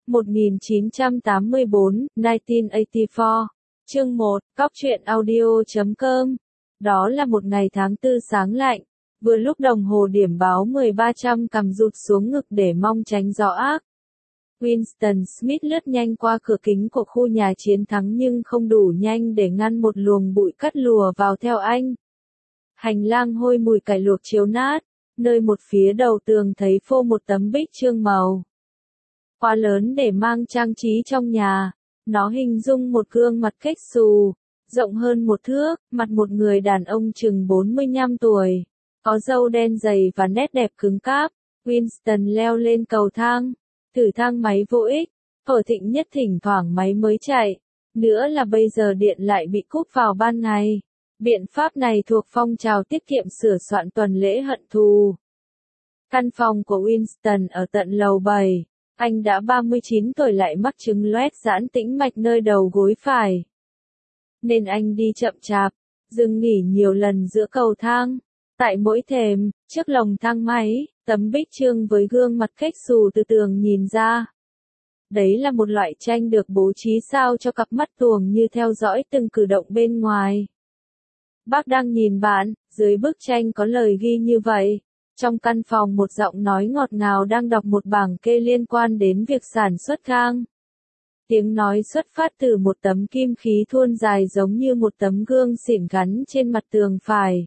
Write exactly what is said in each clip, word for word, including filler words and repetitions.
một nghìn chín trăm tám mươi tư, nineteen eighty-four. Chương một, Cóc truyện audio chấm com. Đó là một ngày tháng tư sáng lạnh, vừa lúc đồng hồ điểm báo mười ba trăm cầm rụt xuống ngực để mong tránh gió ác. Winston Smith lướt nhanh qua cửa kính của khu nhà chiến thắng nhưng không đủ nhanh để ngăn một luồng bụi cắt lùa vào theo anh. Hành lang hôi mùi cải luộc chiếu nát, nơi một phía đầu tường thấy phô một tấm bích chương màu quá lớn để mang trang trí trong nhà. Nó hình dung một gương mặt kếch xù, rộng hơn một thước, mặt một người đàn ông chừng bốn mươi lăm tuổi, có râu đen dày và nét đẹp cứng cáp. Winston leo lên cầu thang, thử thang máy vô ích, ở Thịnh Nhất thỉnh thoảng máy mới chạy, nữa là bây giờ điện lại bị cúp vào ban ngày. Biện pháp này thuộc phong trào tiết kiệm sửa soạn tuần lễ hận thù. Căn phòng của Winston ở tận lầu bảy. Anh đã ba mươi chín tuổi lại mắc chứng loét giãn tĩnh mạch nơi đầu gối phải, nên anh đi chậm chạp, dừng nghỉ nhiều lần giữa cầu thang. Tại mỗi thềm, trước lồng thang máy, tấm bích chương với gương mặt kếch xù từ tường nhìn ra. Đấy là một loại tranh được bố trí sao cho cặp mắt tuồng như theo dõi từng cử động bên ngoài. Bác đang nhìn bạn, dưới bức tranh có lời ghi như vậy. Trong căn phòng một giọng nói ngọt ngào đang đọc một bảng kê liên quan đến việc sản xuất gang. Tiếng nói xuất phát từ một tấm kim khí thuôn dài giống như một tấm gương xỉn gắn trên mặt tường phải.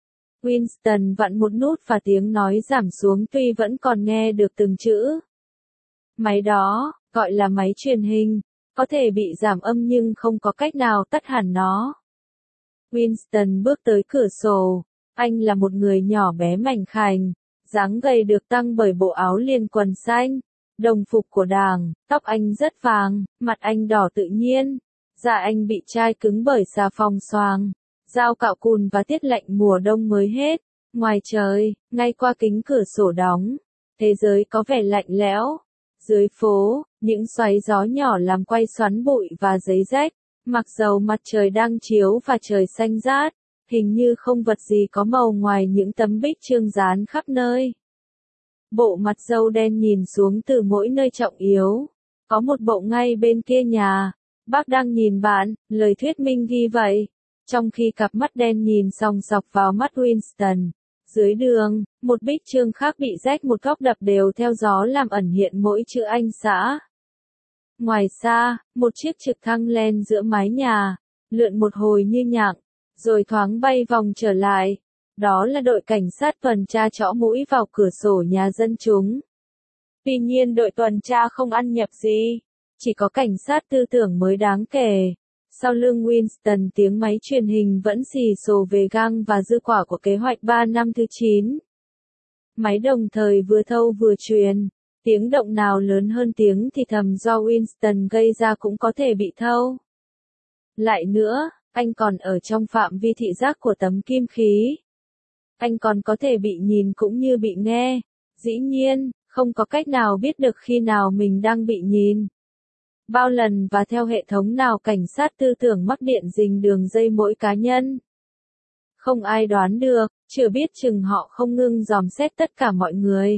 Winston vặn một nút và tiếng nói giảm xuống tuy vẫn còn nghe được từng chữ. Máy đó, gọi là máy truyền hình, có thể bị giảm âm nhưng không có cách nào tắt hẳn nó. Winston bước tới cửa sổ. Anh là một người nhỏ bé mảnh khảnh, dáng gầy được tăng bởi bộ áo liền quần xanh, đồng phục của Đảng, tóc anh rất vàng, mặt anh đỏ tự nhiên, da anh bị chai cứng bởi xà phòng xoàng, dao cạo cùn và tiết lạnh mùa đông mới hết. Ngoài trời, ngay qua kính cửa sổ đóng, thế giới có vẻ lạnh lẽo. Dưới phố, những xoáy gió nhỏ làm quay xoắn bụi và giấy rách, mặc dầu mặt trời đang chiếu và trời xanh rát. Hình như không vật gì có màu ngoài những tấm bích chương dán khắp nơi. Bộ mặt dâu đen nhìn xuống từ mỗi nơi trọng yếu. Có một bộ ngay bên kia nhà. Bác đang nhìn bạn, lời thuyết minh ghi vậy. Trong khi cặp mắt đen nhìn sòng sọc vào mắt Winston. Dưới đường, một bích chương khác bị rách một góc đập đều theo gió làm ẩn hiện mỗi chữ Anh xã. Ngoài xa, một chiếc trực thăng len giữa mái nhà, lượn một hồi như nhặng, rồi thoáng bay vòng trở lại. Đó là đội cảnh sát tuần tra trõ mũi vào cửa sổ nhà dân chúng. Tuy nhiên đội tuần tra không ăn nhập gì, chỉ có cảnh sát tư tưởng mới đáng kể. Sau lưng Winston tiếng máy truyền hình vẫn xì xồ về gang và dư quả của kế hoạch ba năm thứ chín. Máy đồng thời vừa thâu vừa truyền, tiếng động nào lớn hơn tiếng thì thầm do Winston gây ra cũng có thể bị thâu. Lại nữa, anh còn ở trong phạm vi thị giác của tấm kim khí. Anh còn có thể bị nhìn cũng như bị nghe. Dĩ nhiên, không có cách nào biết được khi nào mình đang bị nhìn. Bao lần và theo hệ thống nào cảnh sát tư tưởng mắc điện rình đường dây mỗi cá nhân. Không ai đoán được, chưa biết chừng họ không ngưng dòm xét tất cả mọi người.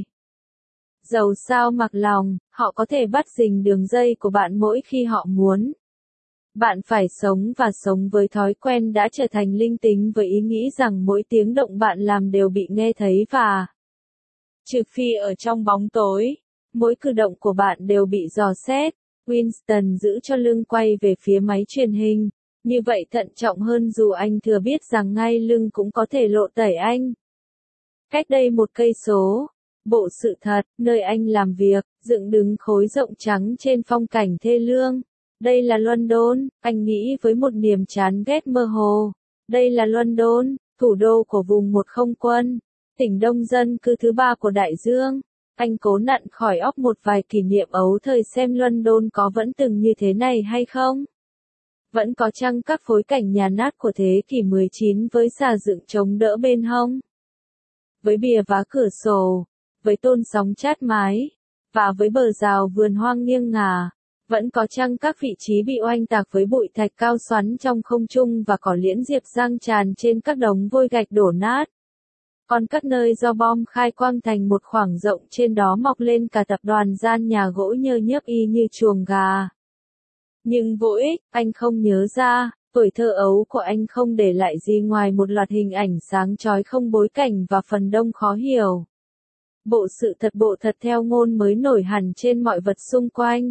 Dầu sao mặc lòng, họ có thể bắt rình đường dây của bạn mỗi khi họ muốn. Bạn phải sống và sống với thói quen đã trở thành linh tính với ý nghĩ rằng mỗi tiếng động bạn làm đều bị nghe thấy và trừ phi ở trong bóng tối, mỗi cử động của bạn đều bị dò xét. Winston giữ cho lưng quay về phía máy truyền hình, như vậy thận trọng hơn dù anh thừa biết rằng ngay lưng cũng có thể lộ tẩy anh. Cách đây một cây số, bộ sự thật, nơi anh làm việc, dựng đứng khối rộng trắng trên phong cảnh thê lương. Đây là London, anh nghĩ với một niềm chán ghét mơ hồ. Đây là London, thủ đô của vùng một không quân, tỉnh đông dân cư thứ ba của đại dương. Anh cố nặn khỏi óc một vài kỷ niệm ấu thời xem London có vẫn từng như thế này hay không. Vẫn có chăng các phối cảnh nhà nát của thế kỷ mười chín với xà dựng chống đỡ bên hông, với bìa vá cửa sổ, với tôn sóng chát mái, và với bờ rào vườn hoang nghiêng ngả. Vẫn có chăng các vị trí bị oanh tạc với bụi thạch cao xoắn trong không trung và cỏ liễn diệp giăng tràn trên các đống vôi gạch đổ nát. Còn các nơi do bom khai quang thành một khoảng rộng trên đó mọc lên cả tập đoàn gian nhà gỗ nhơ nhớp y như chuồng gà. Nhưng vô ích, anh không nhớ ra, tuổi thơ ấu của anh không để lại gì ngoài một loạt hình ảnh sáng chói không bối cảnh và phần đông khó hiểu. Bộ sự thật bộ thật theo ngôn mới nổi hẳn trên mọi vật xung quanh.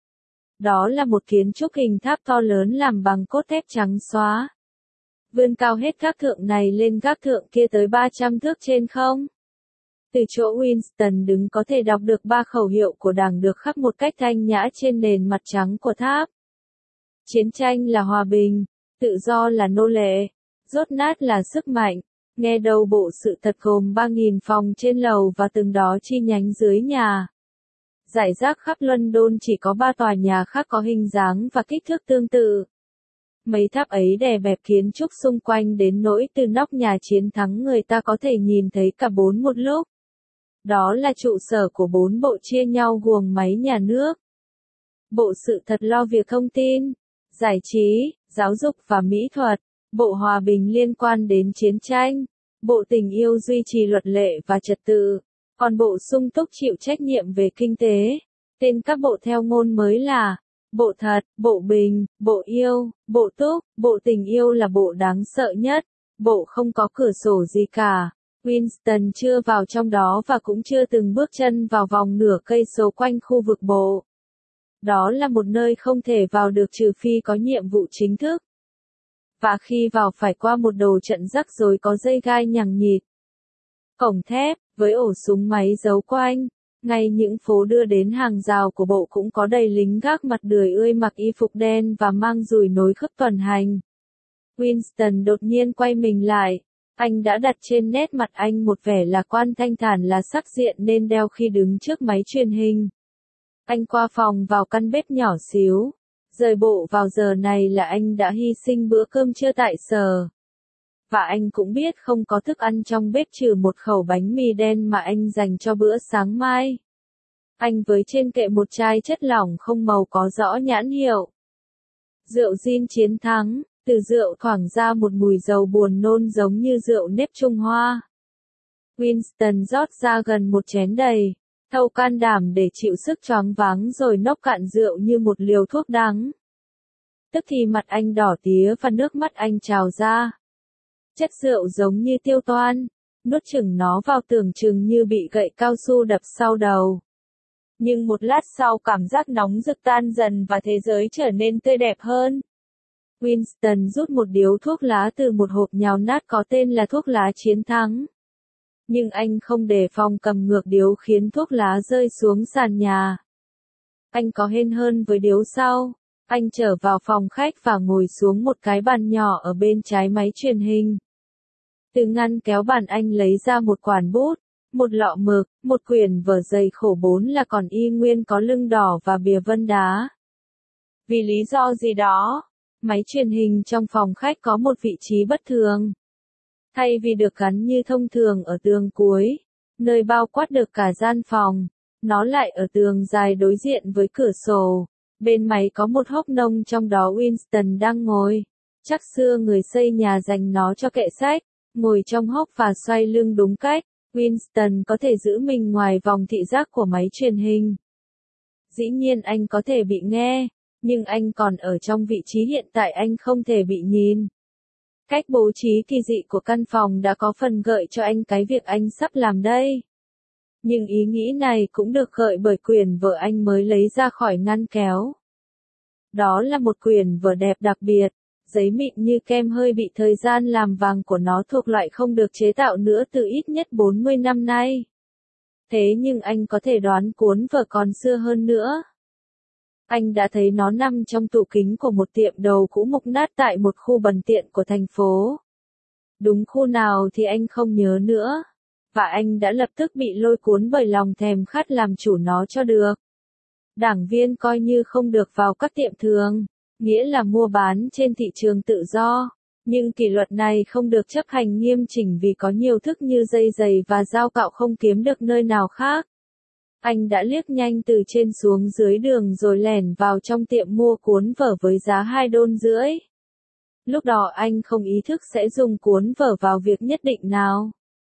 Đó là một kiến trúc hình tháp to lớn làm bằng cốt thép trắng xóa. Vươn cao hết gác thượng này lên gác thượng kia tới ba trăm thước trên không. Từ chỗ Winston đứng có thể đọc được ba khẩu hiệu của Đảng được khắc một cách thanh nhã trên nền mặt trắng của tháp. Chiến tranh là hòa bình, tự do là nô lệ, dốt nát là sức mạnh. Nghe đầu bộ sự thật gồm ba nghìn phòng trên lầu và từng đó chi nhánh dưới nhà. Rải rác khắp London chỉ có ba tòa nhà khác có hình dáng và kích thước tương tự. Mấy tháp ấy đè bẹp kiến trúc xung quanh đến nỗi từ nóc nhà chiến thắng người ta có thể nhìn thấy cả bốn một lúc. Đó là trụ sở của bốn bộ chia nhau guồng máy nhà nước. Bộ sự thật lo việc thông tin, giải trí, giáo dục và mỹ thuật. Bộ hòa bình liên quan đến chiến tranh. Bộ tình yêu duy trì luật lệ và trật tự. Còn bộ sung túc chịu trách nhiệm về kinh tế. Tên các bộ theo ngôn mới là Bộ thật, Bộ bình, Bộ yêu, Bộ túc. Bộ tình yêu là bộ đáng sợ nhất. Bộ không có cửa sổ gì cả. Winston chưa vào trong đó và cũng chưa từng bước chân vào vòng nửa cây số quanh khu vực bộ. Đó là một nơi không thể vào được trừ phi có nhiệm vụ chính thức. Và khi vào phải qua một đầu trận rắc rối có dây gai nhằng nhịt. Cổng thép, với ổ súng máy giấu quanh. Ngay những phố đưa đến hàng rào của bộ cũng có đầy lính gác mặt đười ươi mặc y phục đen và mang dùi nối khớp tuần hành. Winston đột nhiên quay mình lại. Anh đã đặt trên nét mặt anh một vẻ lạc quan thanh thản là sắc diện nên đeo khi đứng trước máy truyền hình. Anh qua phòng vào căn bếp nhỏ xíu. Rời bộ vào giờ này là anh đã hy sinh bữa cơm trưa tại sở. Và anh cũng biết không có thức ăn trong bếp trừ một khẩu bánh mì đen mà anh dành cho bữa sáng mai. Anh với trên kệ một chai chất lỏng không màu có rõ nhãn hiệu. Rượu gin chiến thắng, từ rượu thoảng ra một mùi dầu buồn nôn giống như rượu nếp Trung Hoa. Winston rót ra gần một chén đầy, thâu can đảm để chịu sức choáng váng rồi nốc cạn rượu như một liều thuốc đắng. Tức thì mặt anh đỏ tía và nước mắt anh trào ra. Chất rượu giống như tiêu toan, nuốt chửng nó vào tưởng chừng như bị gậy cao su đập sau đầu. Nhưng một lát sau cảm giác nóng rực tan dần và thế giới trở nên tươi đẹp hơn. Winston rút một điếu thuốc lá từ một hộp nhào nát có tên là thuốc lá chiến thắng. Nhưng anh không đề phòng cầm ngược điếu khiến thuốc lá rơi xuống sàn nhà. Anh có hên hơn với điếu sau. Anh trở vào phòng khách và ngồi xuống một cái bàn nhỏ ở bên trái máy truyền hình. Từ ngăn kéo bàn anh lấy ra một quản bút, một lọ mực, một quyển vở dày khổ bốn là còn y nguyên có lưng đỏ và bìa vân đá. Vì lý do gì đó, máy truyền hình trong phòng khách có một vị trí bất thường. Thay vì được gắn như thông thường ở tường cuối, nơi bao quát được cả gian phòng, nó lại ở tường dài đối diện với cửa sổ. Bên máy có một hốc nông trong đó Winston đang ngồi. Chắc xưa người xây nhà dành nó cho kệ sách, ngồi trong hốc và xoay lưng đúng cách. Winston có thể giữ mình ngoài vòng thị giác của máy truyền hình. Dĩ nhiên anh có thể bị nghe, nhưng anh còn ở trong vị trí hiện tại anh không thể bị nhìn. Cách bố trí kỳ dị của căn phòng đã có phần gợi cho anh cái việc anh sắp làm đây. Nhưng ý nghĩ này cũng được gợi bởi quyển vở anh mới lấy ra khỏi ngăn kéo. Đó là một quyển vở đẹp đặc biệt, giấy mịn như kem hơi bị thời gian làm vàng của nó thuộc loại không được chế tạo nữa từ ít nhất bốn mươi năm nay. Thế nhưng anh có thể đoán cuốn vở còn xưa hơn nữa. Anh đã thấy nó nằm trong tủ kính của một tiệm đầu cũ mục nát tại một khu bần tiện của thành phố. Đúng khu nào thì anh không nhớ nữa. Và anh đã lập tức bị lôi cuốn bởi lòng thèm khát làm chủ nó cho được. Đảng viên coi như không được vào các tiệm thường, nghĩa là mua bán trên thị trường tự do. Nhưng kỷ luật này không được chấp hành nghiêm chỉnh vì có nhiều thức như dây giày và dao cạo không kiếm được nơi nào khác. Anh đã liếc nhanh từ trên xuống dưới đường rồi lẻn vào trong tiệm mua cuốn vở với giá hai đôn rưỡi. Lúc đó anh không ý thức sẽ dùng cuốn vở vào việc nhất định nào.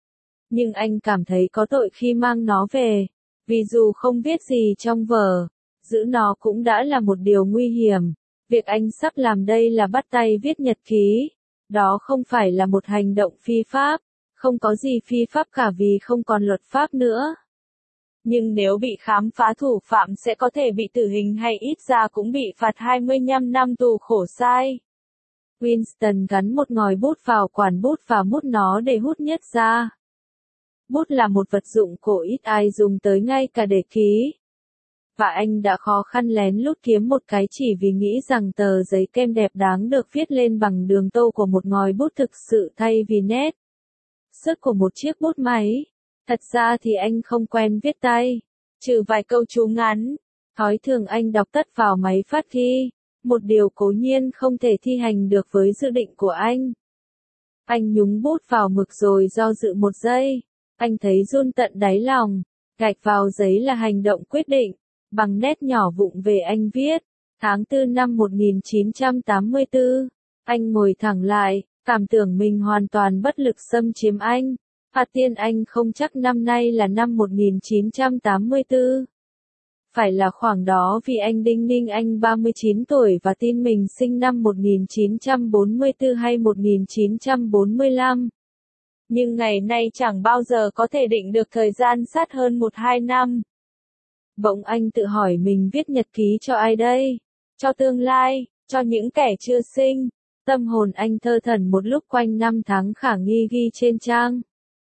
Nhưng anh cảm thấy có tội khi mang nó về, vì dù không viết gì trong vở, giữ nó cũng đã là một điều nguy hiểm. Việc anh sắp làm đây là bắt tay viết nhật ký. Đó không phải là một hành động phi pháp, không có gì phi pháp cả vì không còn luật pháp nữa. Nhưng nếu bị khám phá thủ phạm sẽ có thể bị tử hình hay ít ra cũng bị phạt hai mươi lăm năm tù khổ sai. Winston gắn một ngòi bút vào quản bút và mút nó để hút nhất ra. Bút là một vật dụng cổ ít ai dùng tới ngay cả để ký. Và anh đã khó khăn lén lút kiếm một cái chỉ vì nghĩ rằng tờ giấy kem đẹp đáng được viết lên bằng đường tô của một ngòi bút thực sự thay vì nét sức của một chiếc bút máy. Thật ra thì anh không quen viết tay, trừ vài câu chú ngắn. Thói thường anh đọc tất vào máy phát ghi, một điều cố nhiên không thể thi hành được với dự định của anh. Anh nhúng bút vào mực rồi do dự một giây. Anh thấy run tận đáy lòng. Gạch vào giấy là hành động quyết định. Bằng nét nhỏ vụng về anh viết. Tháng tư năm một nghìn chín trăm tám mươi tư. Anh ngồi thẳng lại, cảm tưởng mình hoàn toàn bất lực xâm chiếm anh. Phạt tiên anh không chắc năm nay là năm một nghìn chín trăm tám mươi tư. Phải là khoảng đó vì anh đinh ninh anh ba mươi chín tuổi và tin mình sinh năm một nghìn chín trăm bốn mươi tư hay một nghìn chín trăm bốn mươi lăm. Nhưng ngày nay chẳng bao giờ có thể định được thời gian sát hơn một hai năm. Bỗng anh tự hỏi mình viết nhật ký cho ai đây? Cho tương lai, cho những kẻ chưa sinh. Tâm hồn anh thơ thẩn một lúc quanh năm tháng khả nghi ghi trên trang.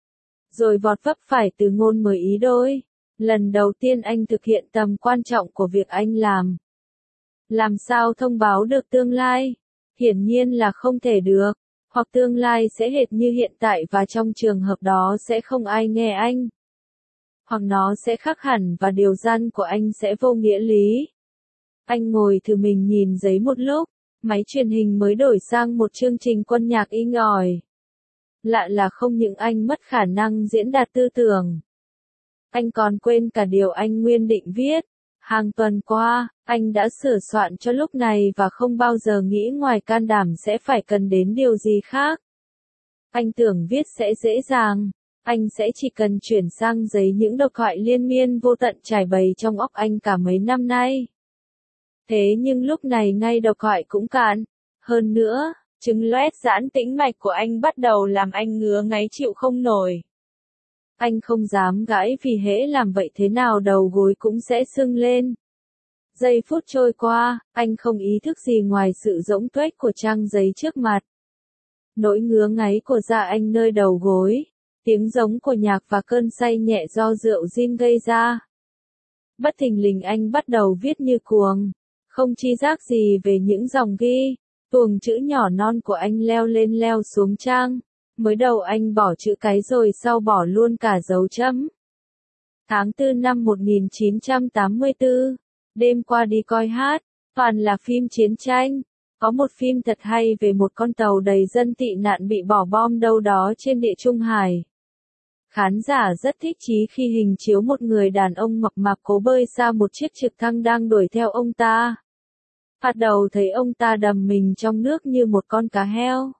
Rồi vọt vấp phải từ ngôn mới ý đôi. Lần đầu tiên anh thực hiện tầm quan trọng của việc anh làm. Làm sao thông báo được tương lai? Hiển nhiên là không thể được. Hoặc tương lai sẽ hệt như hiện tại và trong trường hợp đó sẽ không ai nghe anh. Hoặc nó sẽ khác hẳn và điều gian của anh sẽ vô nghĩa lý. Anh ngồi thử mình nhìn giấy một lúc. Máy truyền hình mới đổi sang một chương trình quân nhạc inh ỏi. Lạ là không những anh mất khả năng diễn đạt tư tưởng. Anh còn quên cả điều anh nguyên định viết. Hàng tuần qua, anh đã sửa soạn cho lúc này và không bao giờ nghĩ ngoài can đảm sẽ phải cần đến điều gì khác. Anh tưởng viết sẽ dễ dàng. Anh sẽ chỉ cần chuyển sang giấy những độc thoại liên miên vô tận trải bày trong óc anh cả mấy năm nay. Thế nhưng lúc này ngay độc thoại cũng cạn. Hơn nữa, chứng loét giãn tĩnh mạch của anh bắt đầu làm anh ngứa ngáy chịu không nổi. Anh không dám gãi vì hễ làm vậy thế nào đầu gối cũng sẽ sưng lên. Giây phút trôi qua, anh không ý thức gì ngoài sự rỗng tuếch của trang giấy trước mặt. Nỗi ngứa ngáy của da anh nơi đầu gối, tiếng giống của nhạc và cơn say nhẹ do rượu gin gây ra. Bất thình lình anh bắt đầu viết như cuồng, không chi giác gì về những dòng ghi. Tuồng chữ nhỏ non của anh leo lên leo xuống trang. Mới đầu anh bỏ chữ cái rồi sau bỏ luôn cả dấu chấm. Tháng tư năm một nghìn chín trăm tám mươi tư, đêm qua đi coi hát, toàn là phim chiến tranh. Có một phim thật hay về một con tàu đầy dân tị nạn bị bỏ bom đâu đó trên địa Trung Hải. Khán giả rất thích chí khi hình chiếu một người đàn ông mập mạp cố bơi xa một chiếc trực thăng đang đuổi theo ông ta. Phát đầu thấy ông ta đầm mình trong nước như một con cá heo.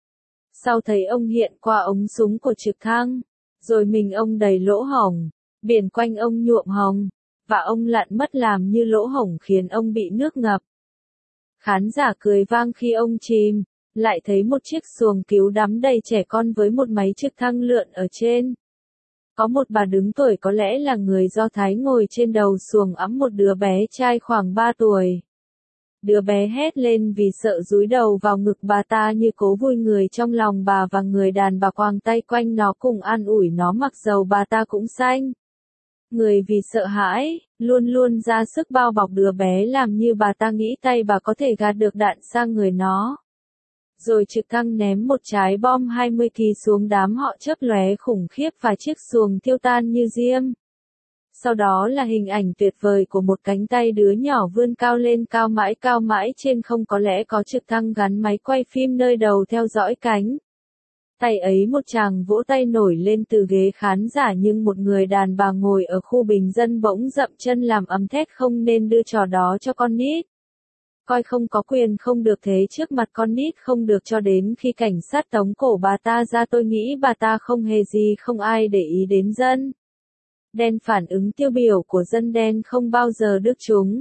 Sau thấy ông hiện qua ống súng của trực thăng, rồi mình ông đầy lỗ hổng, biển quanh ông nhuộm hồng, và ông lặn mất làm như lỗ hổng khiến ông bị nước ngập. Khán giả cười vang khi ông chìm, lại thấy một chiếc xuồng cứu đắm đầy trẻ con với một máy trực thăng lượn ở trên. Có một bà đứng tuổi có lẽ là người Do Thái ngồi trên đầu xuồng ẵm một đứa bé trai khoảng ba tuổi. Đứa bé hét lên vì sợ dúi đầu vào ngực bà ta như cố vui người trong lòng bà và người đàn bà quàng tay quanh nó cùng an ủi nó mặc dầu bà ta cũng xanh. Người vì sợ hãi, luôn luôn ra sức bao bọc đứa bé làm như bà ta nghĩ tay bà có thể gạt được đạn sang người nó. Rồi trực thăng ném một trái bom hai mươi ki lô gam xuống đám họ chớp lóe khủng khiếp và chiếc xuồng tiêu tan như diêm. Sau đó là hình ảnh tuyệt vời của một cánh tay đứa nhỏ vươn cao lên cao mãi cao mãi trên không, có lẽ có trực thăng gắn máy quay phim nơi đầu theo dõi cánh. Tay ấy một chàng vỗ tay nổi lên từ ghế khán giả nhưng một người đàn bà ngồi ở khu bình dân bỗng dậm chân làm ầm thét không nên đưa trò đó cho con nít. coi không có quyền không được thế trước mặt con nít không được cho đến khi cảnh sát tống cổ bà ta ra. Tôi nghĩ bà ta không hề gì không ai để ý đến dân đen. Phản ứng tiêu biểu của dân đen không bao giờ được chúng.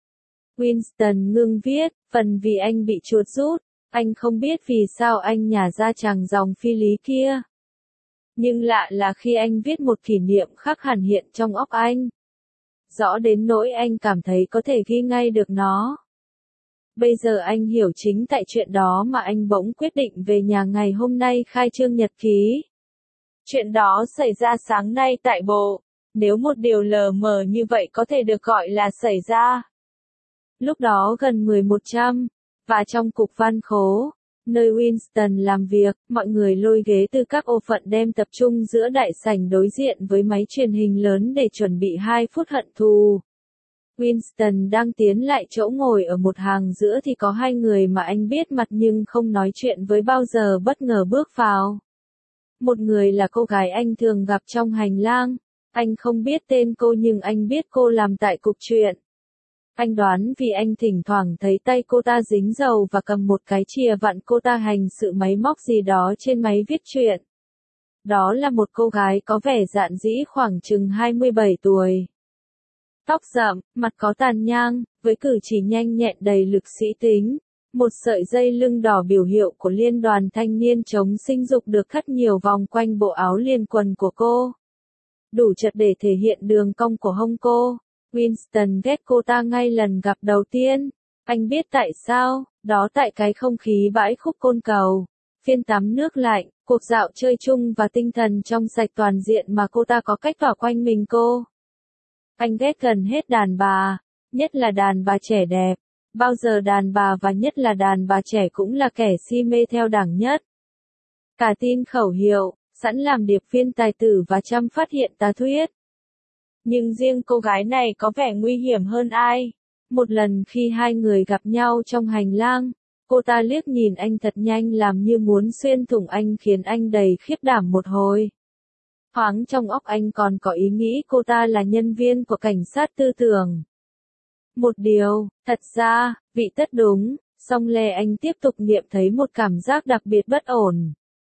Winston ngưng viết, phần vì anh bị chuột rút, anh không biết vì sao anh nhả ra tràng dòng phi lý kia. Nhưng lạ là khi anh viết một kỷ niệm khác hẳn hiện trong óc anh. Rõ đến nỗi anh cảm thấy có thể ghi ngay được nó. Bây giờ anh hiểu chính tại chuyện đó mà anh bỗng quyết định về nhà ngày hôm nay khai trương nhật ký. Chuyện đó xảy ra sáng nay tại bộ, nếu một điều lờ mờ như vậy có thể được gọi là xảy ra. Lúc đó gần mười một trăm, và trong cục văn khố, nơi Winston làm việc, mọi người lôi ghế từ các ô phận đem tập trung giữa đại sảnh đối diện với máy truyền hình lớn để chuẩn bị hai phút hận thù. Winston đang tiến lại chỗ ngồi ở một hàng giữa thì có hai người mà anh biết mặt nhưng không nói chuyện với bao giờ bất ngờ bước vào. Một người là cô gái anh thường gặp trong hành lang. Anh không biết tên cô nhưng anh biết cô làm tại cục truyện. Anh đoán vì anh thỉnh thoảng thấy tay cô ta dính dầu và cầm một cái chìa vặn cô ta hành sự máy móc gì đó trên máy viết truyện. Đó là một cô gái có vẻ dạn dĩ khoảng chừng hai mươi bảy tuổi. Tóc rậm, mặt có tàn nhang, với cử chỉ nhanh nhẹn đầy lực sĩ tính. Một sợi dây lưng đỏ biểu hiệu của Liên đoàn Thanh niên chống sinh dục được thắt nhiều vòng quanh bộ áo liền quần của cô. Đủ chật để thể hiện đường cong của hông cô. Winston ghét cô ta ngay lần gặp đầu tiên. Anh biết tại sao, đó tại cái không khí bãi khúc côn cầu, phiên tắm nước lạnh, cuộc dạo chơi chung và tinh thần trong sạch toàn diện mà cô ta có cách tỏa quanh mình cô. Anh ghét gần hết đàn bà, nhất là đàn bà trẻ đẹp. Bao giờ đàn bà và nhất là đàn bà trẻ cũng là kẻ si mê theo đẳng nhất. Cả tin khẩu hiệu, sẵn làm điệp viên tài tử và chăm phát hiện tà thuyết. Nhưng riêng cô gái này có vẻ nguy hiểm hơn ai. Một lần khi hai người gặp nhau trong hành lang, cô ta liếc nhìn anh thật nhanh làm như muốn xuyên thủng anh khiến anh đầy khiếp đảm một hồi. Thoáng trong óc anh còn có ý nghĩ cô ta là nhân viên của cảnh sát tư tưởng. Một điều, thật ra, vị tất đúng, song lè anh tiếp tục nghiệm thấy một cảm giác đặc biệt bất ổn.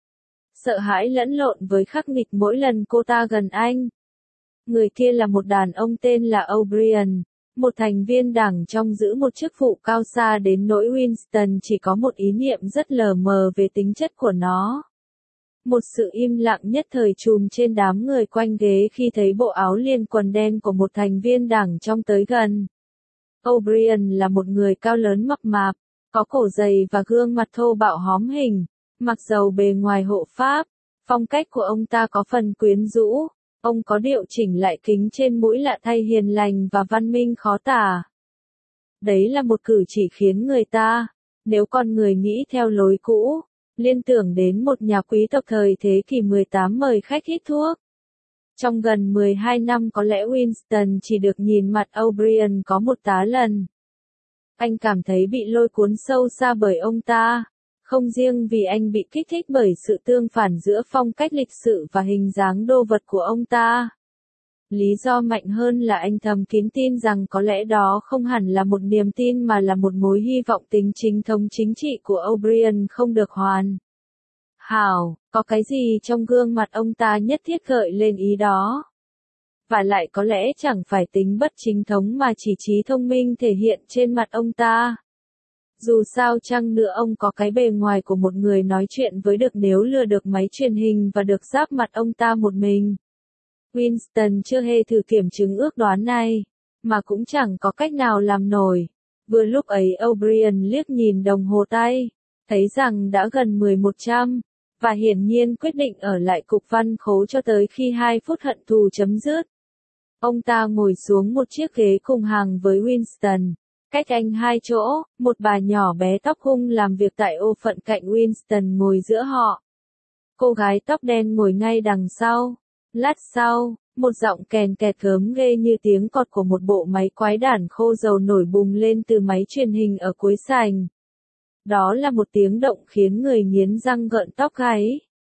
Sợ hãi lẫn lộn với khắc nghiệt mỗi lần cô ta gần anh. Người kia là một đàn ông tên là O'Brien, một thành viên đảng trong giữ một chức vụ cao xa đến nỗi Winston chỉ có một ý niệm rất lờ mờ về tính chất của nó. Một sự im lặng nhất thời trùm trên đám người quanh ghế khi thấy bộ áo liền quần đen của một thành viên đảng trong tới gần. O'Brien là một người cao lớn mập mạp, có cổ dày và gương mặt thô bạo hóm hình, mặc dầu bề ngoài hộ pháp, phong cách của ông ta có phần quyến rũ, ông có điệu chỉnh lại kính trên mũi lạ thay hiền lành và văn minh khó tả. Đấy là một cử chỉ khiến người ta, nếu con người nghĩ theo lối cũ, liên tưởng đến một nhà quý tộc thời thế kỷ mười tám mời khách hít thuốc. Trong gần mười hai năm có lẽ Winston chỉ được nhìn mặt O'Brien có một tá lần. Anh cảm thấy bị lôi cuốn sâu xa bởi ông ta, không riêng vì anh bị kích thích bởi sự tương phản giữa phong cách lịch sự và hình dáng đô vật của ông ta. Lý do mạnh hơn là anh thầm kín tin rằng có lẽ đó không hẳn là một niềm tin mà là một mối hy vọng tính chính thống chính trị của O'Brien không được hoàn hảo, có cái gì trong gương mặt ông ta nhất thiết gợi lên ý đó. Và lại có lẽ chẳng phải tính bất chính thống mà chỉ trí thông minh thể hiện trên mặt ông ta. Dù sao chăng nữa ông có cái bề ngoài của một người nói chuyện với được nếu lừa được máy truyền hình và được giáp mặt ông ta một mình. Winston chưa hề thử kiểm chứng ước đoán này, mà cũng chẳng có cách nào làm nổi. Vừa lúc ấy O'Brien liếc nhìn đồng hồ tay, thấy rằng đã gần mười một trăm, và hiển nhiên quyết định ở lại cục văn khố cho tới khi hai phút hận thù chấm dứt. Ông ta ngồi xuống một chiếc ghế cùng hàng với Winston. Cách anh hai chỗ, một bà nhỏ bé tóc hung làm việc tại ô phận cạnh Winston ngồi giữa họ. Cô gái tóc đen ngồi ngay đằng sau. Lát sau, một giọng kèn kẹt gớm ghê như tiếng cọt của một bộ máy quái đản khô dầu nổi bùng lên từ máy truyền hình ở cuối sảnh. Đó là một tiếng động khiến người nghiến răng gợn tóc gáy.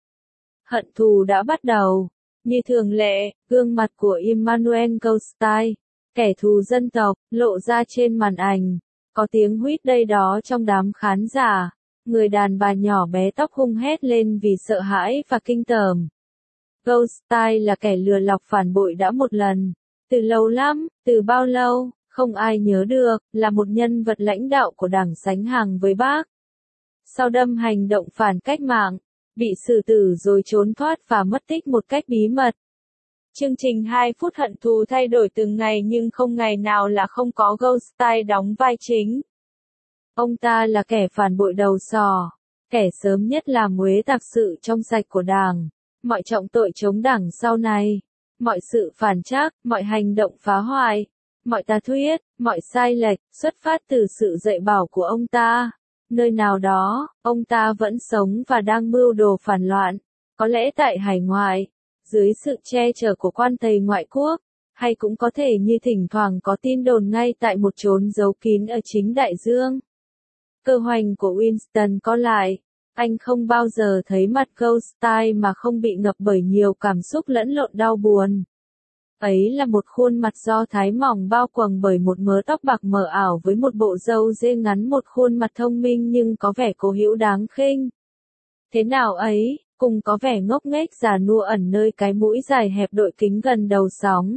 Hận thù đã bắt đầu. Như thường lệ, gương mặt của Immanuel Goldstein, kẻ thù dân tộc, lộ ra trên màn ảnh. Có tiếng huýt đây đó trong đám khán giả. Người đàn bà nhỏ bé tóc hung hét lên vì sợ hãi và kinh tởm. Ghost Style là kẻ lừa lọc phản bội đã một lần. Từ lâu lắm, từ bao lâu, không ai nhớ được, là một nhân vật lãnh đạo của đảng sánh hàng với Bác. Sau đâm hành động phản cách mạng, bị xử tử rồi trốn thoát và mất tích một cách bí mật. Chương trình hai phút hận thù thay đổi từng ngày nhưng không ngày nào là không có Ghost Style đóng vai chính. Ông ta là kẻ phản bội đầu sò, kẻ sớm nhất làm uế tạc sự trong sạch của Đảng, mọi trọng tội chống Đảng sau này, mọi sự phản trắc, mọi hành động phá hoại, mọi tà thuyết, mọi sai lệch, xuất phát từ sự dạy bảo của ông ta. Nơi nào đó, ông ta vẫn sống và đang mưu đồ phản loạn, có lẽ tại hải ngoại, dưới sự che chở của quan thầy ngoại quốc, hay cũng có thể như thỉnh thoảng có tin đồn ngay tại một chốn giấu kín ở chính đại dương. Cơ hoành của Winston có lại, anh không bao giờ thấy mặt Ghost Style mà không bị ngập bởi nhiều cảm xúc lẫn lộn đau buồn. Ấy là một khuôn mặt do thái mỏng bao quầng bởi một mớ tóc bạc mờ ảo với một bộ râu ria ngắn, một khuôn mặt thông minh nhưng có vẻ cố hữu đáng khinh. Thế nào ấy, cùng có vẻ ngốc nghếch già nua ẩn nơi cái mũi dài hẹp đội kính gần đầu sóng.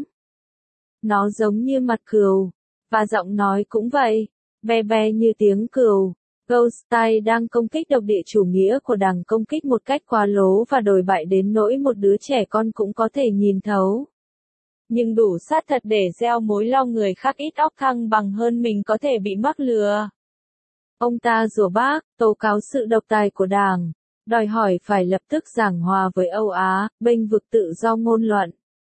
Nó giống như mặt cừu, và giọng nói cũng vậy, be be như tiếng cừu. Ghost Style đang công kích độc địa chủ nghĩa của Đảng, công kích một cách quá lố và đồi bại đến nỗi một đứa trẻ con cũng có thể nhìn thấu. Nhưng đủ sát thật để gieo mối lo người khác ít óc thăng bằng hơn mình có thể bị mắc lừa. Ông ta rủa Bác, tố cáo sự độc tài của Đảng, đòi hỏi phải lập tức giảng hòa với Âu Á, bênh vực tự do ngôn luận,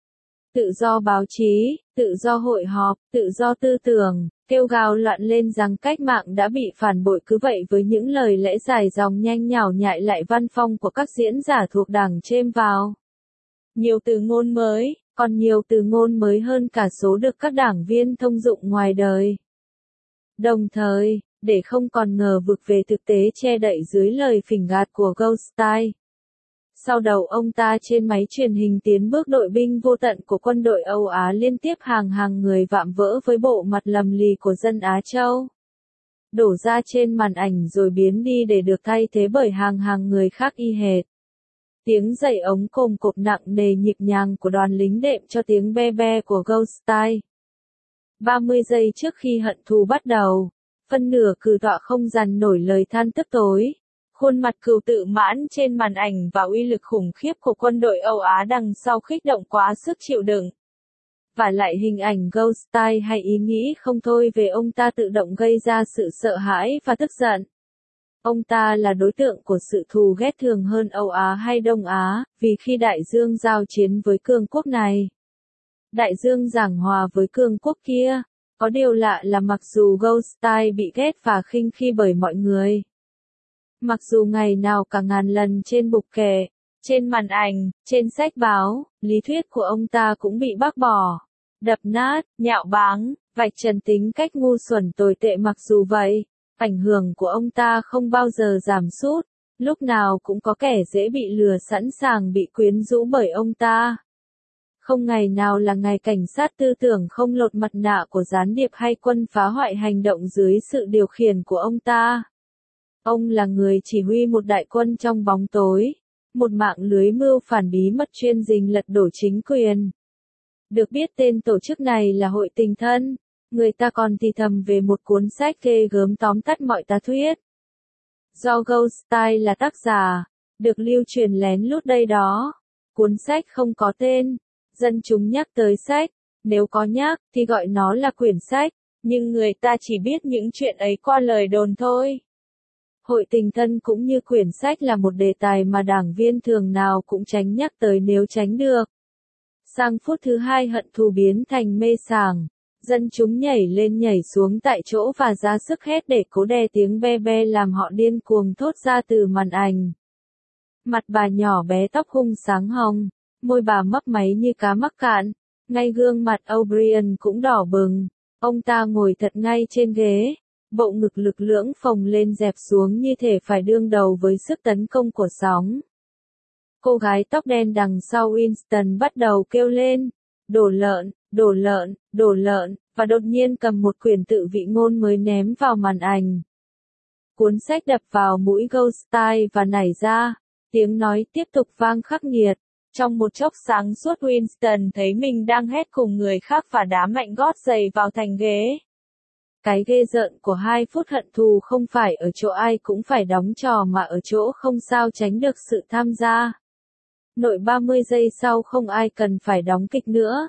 tự do báo chí, tự do hội họp, tự do tư tưởng, kêu gào loạn lên rằng cách mạng đã bị phản bội. Cứ vậy với những lời lẽ dài dòng nhanh nhảu nhại lại văn phong của các diễn giả thuộc Đảng chêm vào. Nhiều từ ngôn mới, còn nhiều từ ngôn mới hơn cả số được các đảng viên thông dụng ngoài đời. Đồng thời, để không còn ngờ vực về thực tế che đậy dưới lời phỉnh gạt của Ghost Style. Sau đầu ông ta trên máy truyền hình tiến bước đội binh vô tận của quân đội Âu Á liên tiếp hàng hàng người vạm vỡ với bộ mặt lầm lì của dân Á Châu. Đổ ra trên màn ảnh rồi biến đi để được thay thế bởi hàng hàng người khác y hệt. Tiếng giày ống cồm cộp nặng nề nhịp nhàng của đoàn lính đệm cho tiếng be be của Ghost Style. ba mươi giây trước khi hận thù bắt đầu, phân nửa cử tọa không dằn nổi lời than tức tối. Khuôn mặt cừu tự mãn trên màn ảnh và uy lực khủng khiếp của quân đội Âu Á đằng sau kích động quá sức chịu đựng. Và lại hình ảnh Ghost Style hay ý nghĩ không thôi về ông ta tự động gây ra sự sợ hãi và tức giận. Ông ta là đối tượng của sự thù ghét thường hơn Âu Á hay Đông Á, vì khi Đại Dương giao chiến với cường quốc này, Đại Dương giảng hòa với cường quốc kia. Có điều lạ là mặc dù Ghost Style bị ghét và khinh khi bởi mọi người, mặc dù ngày nào cả ngàn lần trên bục kệ, trên màn ảnh, trên sách báo, lý thuyết của ông ta cũng bị bác bỏ, đập nát, nhạo báng, vạch trần tính cách ngu xuẩn tồi tệ. Mặc dù vậy, ảnh hưởng của ông ta không bao giờ giảm sút, lúc nào cũng có kẻ dễ bị lừa sẵn sàng bị quyến rũ bởi ông ta. Không ngày nào là ngày cảnh sát tư tưởng không lột mặt nạ của gián điệp hay quân phá hoại hành động dưới sự điều khiển của ông ta. Ông là người chỉ huy một đại quân trong bóng tối, một mạng lưới mưu phản bí mật chuyên rình lật đổ chính quyền. Được biết tên tổ chức này là Hội Tình Thân, người ta còn thì thầm về một cuốn sách ghê gớm tóm tắt mọi tà thuyết. Do Ghost Style là tác giả, được lưu truyền lén lút đây đó. Cuốn sách không có tên, dân chúng nhắc tới sách, nếu có nhắc thì gọi nó là quyển sách, nhưng người ta chỉ biết những chuyện ấy qua lời đồn thôi. Hội Tình Thân cũng như quyển sách là một đề tài mà đảng viên thường nào cũng tránh nhắc tới nếu tránh được. Sang phút thứ hai hận thù biến thành mê sảng, dân chúng nhảy lên nhảy xuống tại chỗ và ra sức hét để cố đè tiếng be be làm họ điên cuồng thốt ra từ màn ảnh. Mặt bà nhỏ bé tóc hung sáng hồng, môi bà mấp máy như cá mắc cạn, ngay gương mặt O'Brien cũng đỏ bừng. Ông ta ngồi thật ngay trên ghế, bộ ngực lực lưỡng phồng lên dẹp xuống như thể phải đương đầu với sức tấn công của sóng. Cô gái tóc đen đằng sau Winston bắt đầu kêu lên, đồ lợn, đồ lợn, đồ lợn, và đột nhiên cầm một quyển tự vị ngôn mới ném vào màn ảnh. Cuốn sách đập vào mũi Goldstein và nảy ra, tiếng nói tiếp tục vang khắc nghiệt. Trong một chốc sáng suốt Winston thấy mình đang hét cùng người khác và đá mạnh gót giày vào thành ghế. Cái ghê rợn của hai phút hận thù không phải ở chỗ ai cũng phải đóng trò mà ở chỗ không sao tránh được sự tham gia. Nội ba mươi giây sau không ai cần phải đóng kịch nữa.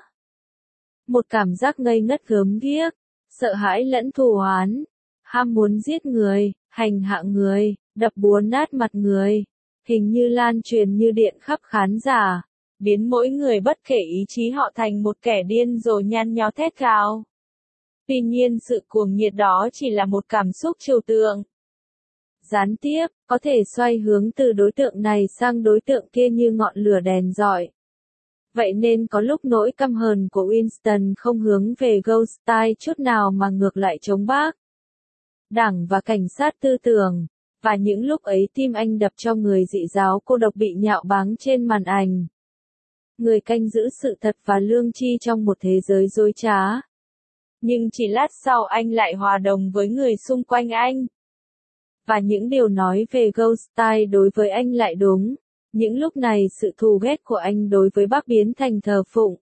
Một cảm giác ngây ngất gớm ghiếc, sợ hãi lẫn thù oán, ham muốn giết người, hành hạ người, đập búa nát mặt người, hình như lan truyền như điện khắp khán giả, biến mỗi người bất kể ý chí họ thành một kẻ điên rồi nhăn nhó thét gào. Tuy nhiên sự cuồng nhiệt đó chỉ là một cảm xúc trừu tượng. Gián tiếp, có thể xoay hướng từ đối tượng này sang đối tượng kia như ngọn lửa đèn rọi. Vậy nên có lúc nỗi căm hờn của Winston không hướng về Goldstein chút nào mà ngược lại chống bác. Đảng và cảnh sát tư tưởng, và những lúc ấy tim anh đập cho người dị giáo cô độc bị nhạo báng trên màn ảnh. Người canh giữ sự thật và lương tri trong một thế giới dối trá. Nhưng chỉ lát sau anh lại hòa đồng với người xung quanh anh. Và những điều nói về Goldstein đối với anh lại đúng. Những lúc này sự thù ghét của anh đối với bác biến thành thờ phụng.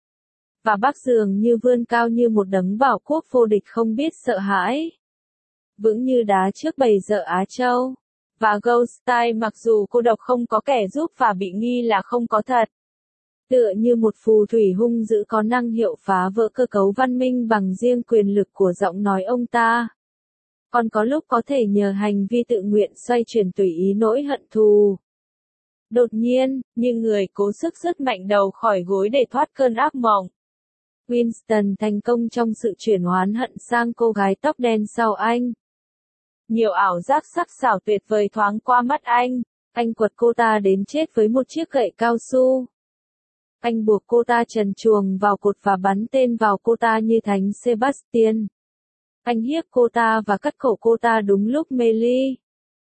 Và bác dường như vươn cao như một đấng bảo quốc vô địch không biết sợ hãi. Vững như đá trước bầy dợ Á Châu. Và Goldstein mặc dù cô độc không có kẻ giúp và bị nghi là không có thật. Tựa như một phù thủy hung dữ có năng hiệu phá vỡ cơ cấu văn minh bằng riêng quyền lực của giọng nói ông ta. Còn có lúc có thể nhờ hành vi tự nguyện xoay chuyển tùy ý nỗi hận thù. Đột nhiên, như người cố sức rứt mạnh đầu khỏi gối để thoát cơn ác mộng. Winston thành công trong sự chuyển hoán hận sang cô gái tóc đen sau anh. Nhiều ảo giác sắc sảo tuyệt vời thoáng qua mắt anh. Anh quật cô ta đến chết với một chiếc gậy cao su. Anh buộc cô ta trần truồng vào cột và bắn tên vào cô ta như thánh Sebastian. Anh hiếp cô ta và cắt cổ cô ta đúng lúc mê ly.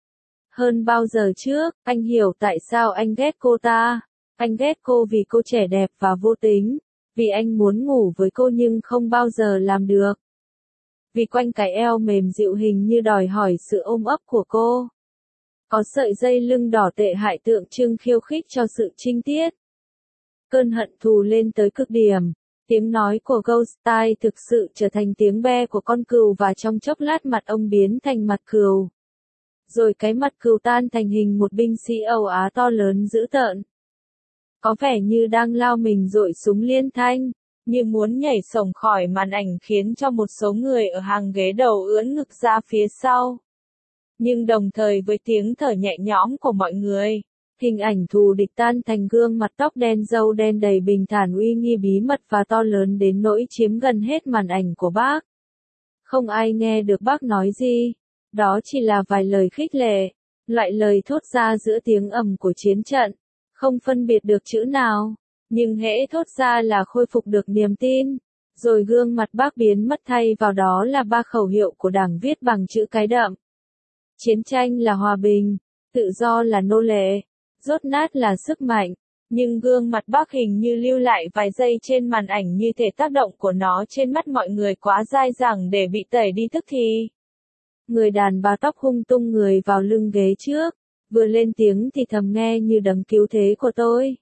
Hơn bao giờ trước, anh hiểu tại sao anh ghét cô ta. Anh ghét cô vì cô trẻ đẹp và vô tính. Vì anh muốn ngủ với cô nhưng không bao giờ làm được. Vì quanh cái eo mềm dịu hình như đòi hỏi sự ôm ấp của cô. Có sợi dây lưng đỏ tệ hại tượng trưng khiêu khích cho sự trinh tiết. Cơn hận thù lên tới cực điểm. Tiếng nói của Goldstein thực sự trở thành tiếng be của con cừu và trong chốc lát mặt ông biến thành mặt cừu. Rồi cái mặt cừu tan thành hình một binh sĩ Âu Á to lớn dữ tợn. Có vẻ như đang lao mình dội súng liên thanh, như muốn nhảy xổng khỏi màn ảnh khiến cho một số người ở hàng ghế đầu ưỡn ngực ra phía sau. Nhưng đồng thời với tiếng thở nhẹ nhõm của mọi người, hình ảnh thù địch tan thành gương mặt tóc đen râu đen đầy bình thản uy nghi bí mật và to lớn đến nỗi chiếm gần hết màn ảnh của bác. Không ai nghe được bác nói gì. Đó chỉ là vài lời khích lệ, loại lời thốt ra giữa tiếng ầm của chiến trận, không phân biệt được chữ nào, nhưng hễ thốt ra là khôi phục được niềm tin. Rồi gương mặt bác biến mất thay vào đó là ba khẩu hiệu của Đảng viết bằng chữ cái đậm. Chiến tranh là hòa bình, tự do là nô lệ, dốt nát là sức mạnh. Nhưng gương mặt bác hình như lưu lại vài giây trên màn ảnh như thể tác động của nó trên mắt mọi người quá dai dẳng để bị tẩy đi tức thì. Người đàn bà tóc hung tung người vào lưng ghế trước, vừa lên tiếng thì thầm nghe như đấng cứu thế của tôi.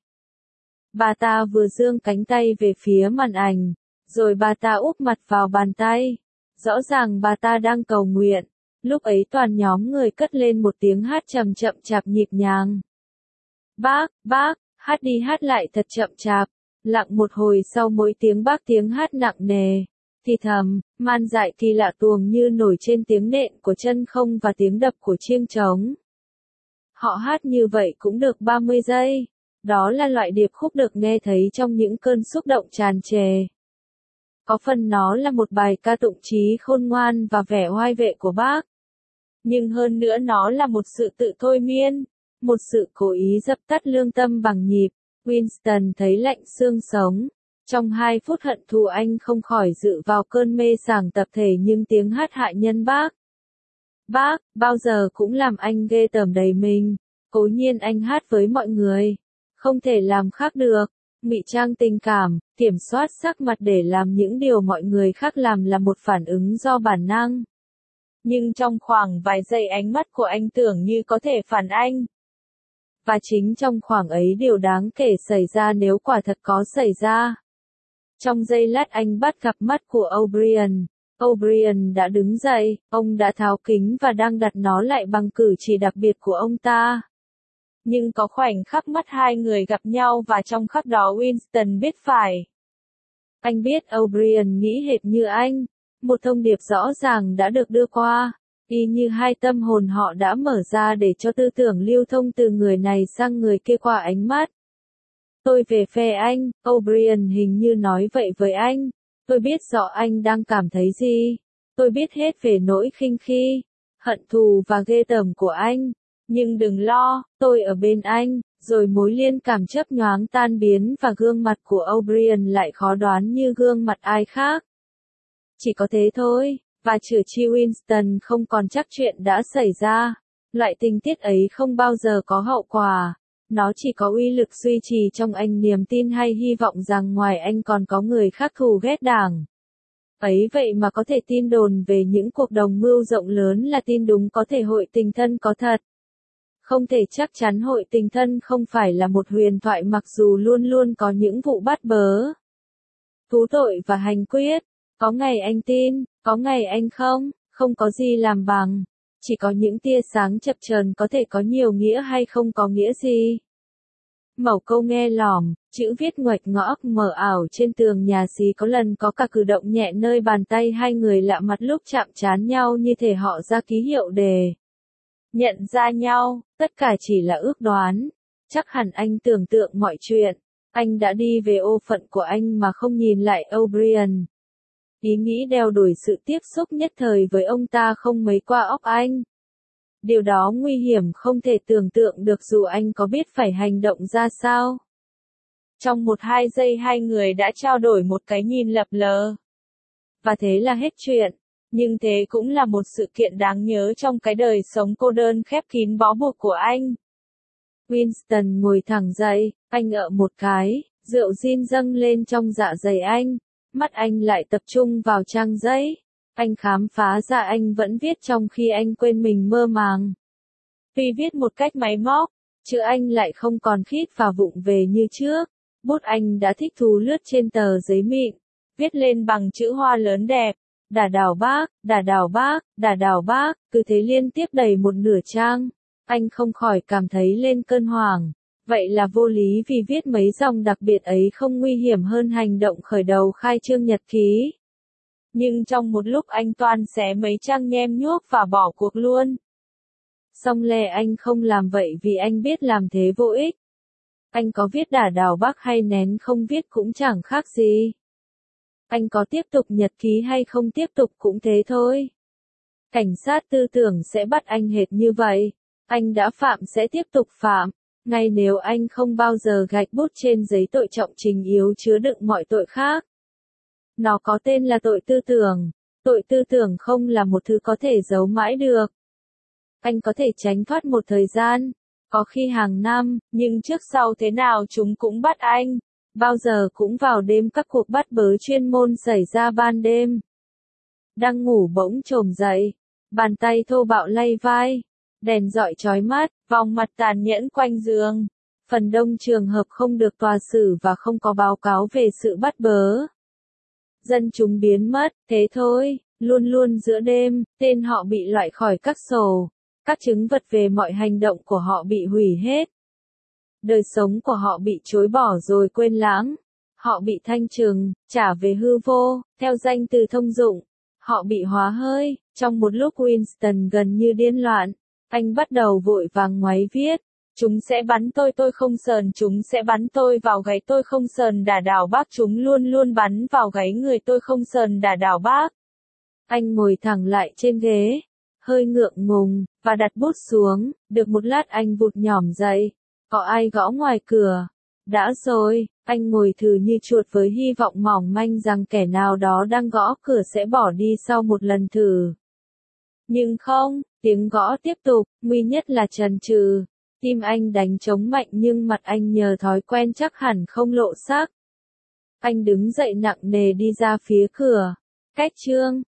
Bà ta vừa giương cánh tay về phía màn ảnh, rồi bà ta úp mặt vào bàn tay. Rõ ràng bà ta đang cầu nguyện. Lúc ấy toàn nhóm người cất lên một tiếng hát chậm chậm chạp nhịp nhàng. Bác, bác, hát đi hát lại thật chậm chạp. Lặng một hồi sau mỗi tiếng bác tiếng hát nặng nề. Thì thầm, man dại thì lạ tuồng như nổi trên tiếng nện của chân không và tiếng đập của chiêng trống. Họ hát như vậy cũng được ba mươi giây. Đó là loại điệp khúc được nghe thấy trong những cơn xúc động tràn trề. Có phần nó là một bài ca tụng trí khôn ngoan và vẻ oai vệ của bác. Nhưng hơn nữa nó là một sự tự thôi miên, một sự cố ý dập tắt lương tâm bằng nhịp. Winston thấy lạnh xương sống. Trong hai phút hận thù anh không khỏi dự vào cơn mê sảng tập thể nhưng tiếng hát hạ nhân bác. Bác, bao giờ cũng làm anh ghê tởm đầy mình. Cố nhiên anh hát với mọi người. Không thể làm khác được. ngụy trang tình cảm, kiểm soát sắc mặt để làm những điều mọi người khác làm là một phản ứng do bản năng. Nhưng trong khoảng vài giây ánh mắt của anh tưởng như có thể phản anh. Và chính trong khoảng ấy điều đáng kể xảy ra nếu quả thật có xảy ra. Trong giây lát anh bắt gặp mắt của O'Brien. O'Brien đã đứng dậy, ông đã tháo kính và đang đặt nó lại bằng cử chỉ đặc biệt của ông ta. Nhưng có khoảnh khắc mắt hai người gặp nhau và trong khắc đó Winston biết phải. Anh biết O'Brien nghĩ hệt như anh. Một thông điệp rõ ràng đã được đưa qua. Y như hai tâm hồn họ đã mở ra để cho tư tưởng lưu thông từ người này sang người kia qua ánh mắt. Tôi về phe anh, O'Brien hình như nói vậy với anh. Tôi biết rõ anh đang cảm thấy gì. Tôi biết hết về nỗi khinh khi, hận thù và ghê tởm của anh. Nhưng đừng lo, tôi ở bên anh. Rồi mối liên cảm chớp nhoáng tan biến và gương mặt của O'Brien lại khó đoán như gương mặt ai khác. Chỉ có thế thôi, và trừ chi Winston không còn chắc chuyện đã xảy ra. Loại tình tiết ấy không bao giờ có hậu quả. Nó chỉ có uy lực duy trì trong anh niềm tin hay hy vọng rằng ngoài anh còn có người khác thù ghét Đảng. Ấy vậy mà có thể tin đồn về những cuộc đồng mưu rộng lớn là tin đúng, có thể hội tình thân có thật. Không thể chắc chắn hội tình thân không phải là một huyền thoại mặc dù luôn luôn có những vụ bắt bớ, thú tội và hành quyết. Có ngày anh tin, có ngày anh không, không có gì làm bằng. Chỉ có những tia sáng chập chờn có thể có nhiều nghĩa hay không có nghĩa gì. Mẩu câu nghe lỏm, chữ viết ngoạch ngoác mờ ảo trên tường nhà xí có lần có cả cử động nhẹ nơi bàn tay hai người lạ mặt lúc chạm trán nhau như thể họ ra ký hiệu đề. Nhận ra nhau, tất cả chỉ là ước đoán. Chắc hẳn anh tưởng tượng mọi chuyện. Anh đã đi về ô phận của anh mà không nhìn lại O'Brien. Ý nghĩ đeo đuổi sự tiếp xúc nhất thời với ông ta không mấy qua óc anh. Điều đó nguy hiểm không thể tưởng tượng được dù anh có biết phải hành động ra sao. Trong một hai giây hai người đã trao đổi một cái nhìn lập lờ. Và thế là hết chuyện. Nhưng thế cũng là một sự kiện đáng nhớ trong cái đời sống cô đơn khép kín bó buộc của anh. Winston ngồi thẳng dậy, anh ợ một cái, rượu gin dâng lên trong dạ dày anh. Mắt anh lại tập trung vào trang giấy. Anh khám phá ra anh vẫn viết trong khi anh quên mình mơ màng. Tuy viết một cách máy móc, chữ anh lại không còn khít và vụng về như trước. Bút anh đã thích thú lướt trên tờ giấy mịn, viết lên bằng chữ hoa lớn đẹp. Đà đào bác, đà đào bác, đà đào bác, cứ thế liên tiếp đầy một nửa trang. Anh không khỏi cảm thấy lên cơn hoảng. Vậy là vô lý vì viết mấy dòng đặc biệt ấy không nguy hiểm hơn hành động khởi đầu khai trương nhật ký. Nhưng trong một lúc anh toan xé mấy trang nhem nhuốc và bỏ cuộc luôn. Song lẽ anh không làm vậy vì anh biết làm thế vô ích. Anh có viết đà đào bác hay nén không viết cũng chẳng khác gì. Anh có tiếp tục nhật ký hay không tiếp tục cũng thế thôi. Cảnh sát tư tưởng sẽ bắt anh hệt như vậy. Anh đã phạm sẽ tiếp tục phạm. Ngay nếu anh không bao giờ gạch bút trên giấy tội trọng trình yếu chứa đựng mọi tội khác. Nó có tên là tội tư tưởng. Tội tư tưởng không là một thứ có thể giấu mãi được. Anh có thể tránh thoát một thời gian, có khi hàng năm, nhưng trước sau thế nào chúng cũng bắt anh. Bao giờ cũng vào đêm các cuộc bắt bớ chuyên môn xảy ra ban đêm. Đang ngủ bỗng chồm dậy, bàn tay thô bạo lay vai, đèn rọi chói mắt, vòng mặt tàn nhẫn quanh giường. Phần đông trường hợp không được tòa xử và không có báo cáo về sự bắt bớ. Dân chúng biến mất, thế thôi, luôn luôn giữa đêm, tên họ bị loại khỏi các sổ. Các chứng vật về mọi hành động của họ bị hủy hết. Đời sống của họ bị chối bỏ rồi quên lãng. Họ bị thanh trừng, trả về hư vô, theo danh từ thông dụng. Họ bị hóa hơi. Trong một lúc Winston gần như điên loạn, anh bắt đầu vội vàng ngoáy viết. Chúng sẽ bắn tôi tôi không sờn, chúng sẽ bắn tôi vào gáy tôi không sờn đả đảo bác, chúng luôn luôn bắn vào gáy người tôi không sờn đả đảo bác. Anh ngồi thẳng lại trên ghế, hơi ngượng ngùng, và đặt bút xuống. Được một lát anh vụt nhỏm dậy. Có ai gõ ngoài cửa? Đã rồi, anh ngồi thử như chuột với hy vọng mỏng manh rằng kẻ nào đó đang gõ cửa sẽ bỏ đi sau một lần thử. Nhưng không, tiếng gõ tiếp tục, nguy nhất là chần chừ. Tim anh đánh trống mạnh nhưng mặt anh nhờ thói quen chắc hẳn không lộ sắc. Anh đứng dậy nặng nề đi ra phía cửa. Cách Trương